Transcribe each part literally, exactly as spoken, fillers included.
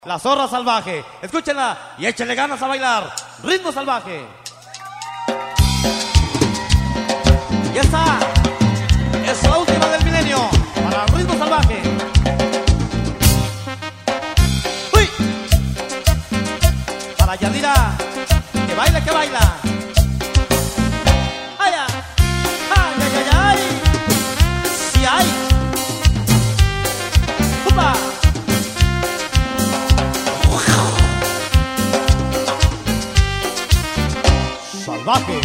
La zorra salvaje, escúchenla y échenle ganas a bailar. Ritmo salvaje. Ya está, es la última del milenio para el ritmo salvaje. ¡Uy! Para Yadira, que baila, que baila. ¡Ay, ay, ay, ay, ay! ¡Sí hay! ¡Upa! Salvaje.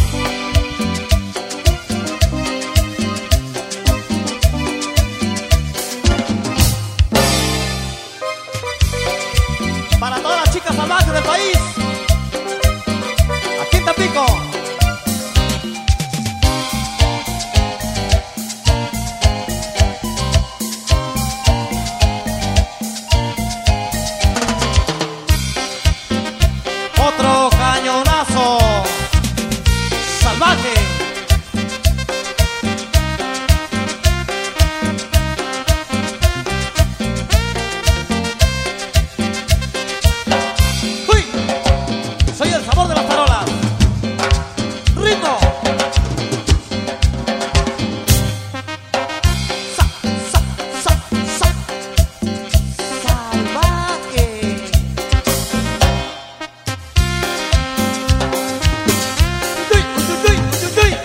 Para todas las chicas salvajes del país, aquí en Tampico. Otro cañonazo salvaje. ¡Uy! Soy el sabor de las tarolas. ¡Ritmo! Sa, sa, sa, sa. Salvaje. ¡Uy, uy, uy, uy, uy!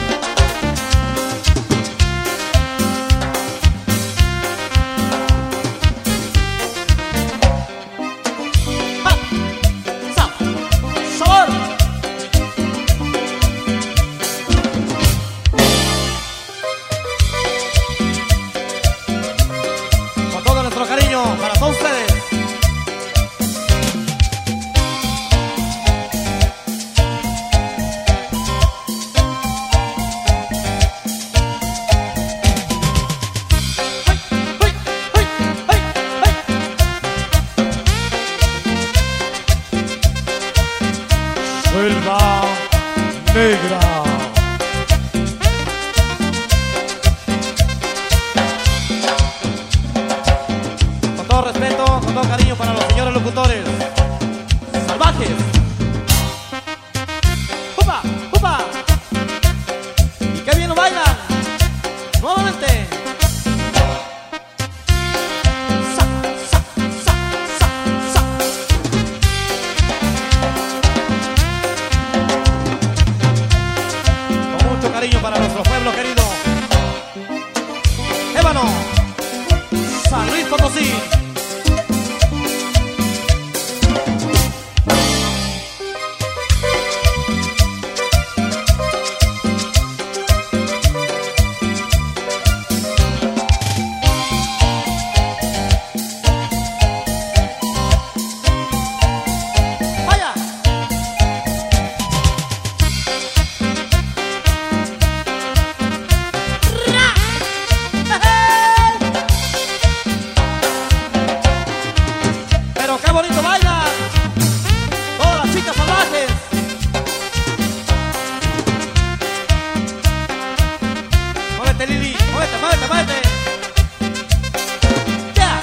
¡Ah! ¡Sa! ¡Sabor! Con todo nuestro cariño para todos ustedes. ¡Ay, ay, ay, ay, ay! Selva Negra. Con todo respeto, con todo cariño para los señores locutores salvajes. ¡Upa! ¡Upa! ¡Y qué bien lo bailan! Nuevamente. Sa, sa, sa, sa, sa. Con mucho cariño para nuestro pueblo querido Ébano, San Luis Potosí. ¡Vaya! ¡Ra! Pero qué bonito baila todas las chicas salvajes. Muévete, Lili, muévete, muévete, muévete. Ya.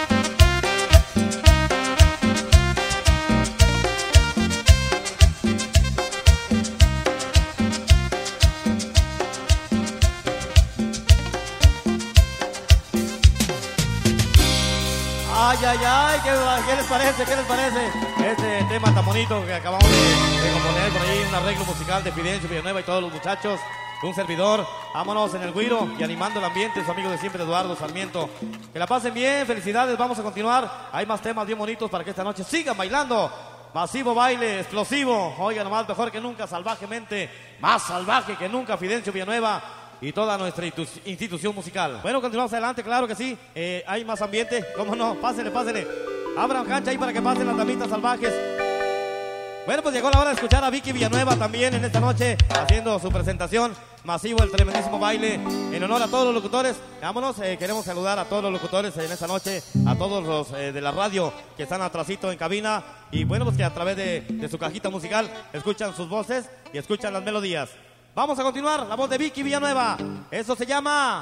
Ay, ay, ay, ¿qué, qué les parece? ¿Qué les parece? Este tema tan bonito que acabamos de, de componer por ahí, un arreglo musical de Fidencio Villanueva y todos los muchachos, un servidor. Vámonos en el güiro y animando el ambiente, su amigo de siempre, Eduardo Sarmiento. Que la pasen bien, felicidades, vamos a continuar. Hay más temas bien bonitos para que esta noche sigan bailando. Masivo baile, explosivo. Oigan nomás, mejor que nunca, salvajemente, más salvaje que nunca, Fidencio Villanueva y toda nuestra institu- institución musical. Bueno, continuamos adelante, claro que sí. Eh, hay más ambiente, cómo no, pásenle, pásenle. Abran cancha ahí para que pasen las damitas salvajes. Bueno, pues llegó la hora de escuchar a Vicky Villanueva también en esta noche, haciendo su presentación. Masivo, el tremendísimo baile, en honor a todos los locutores. Vámonos, eh, queremos saludar a todos los locutores en esta noche, a todos los eh, de la radio que están atrasito en cabina. Y bueno, pues que a través de, de su cajita musical escuchan sus voces y escuchan las melodías. Vamos a continuar, la voz de Vicky Villanueva. Eso se llama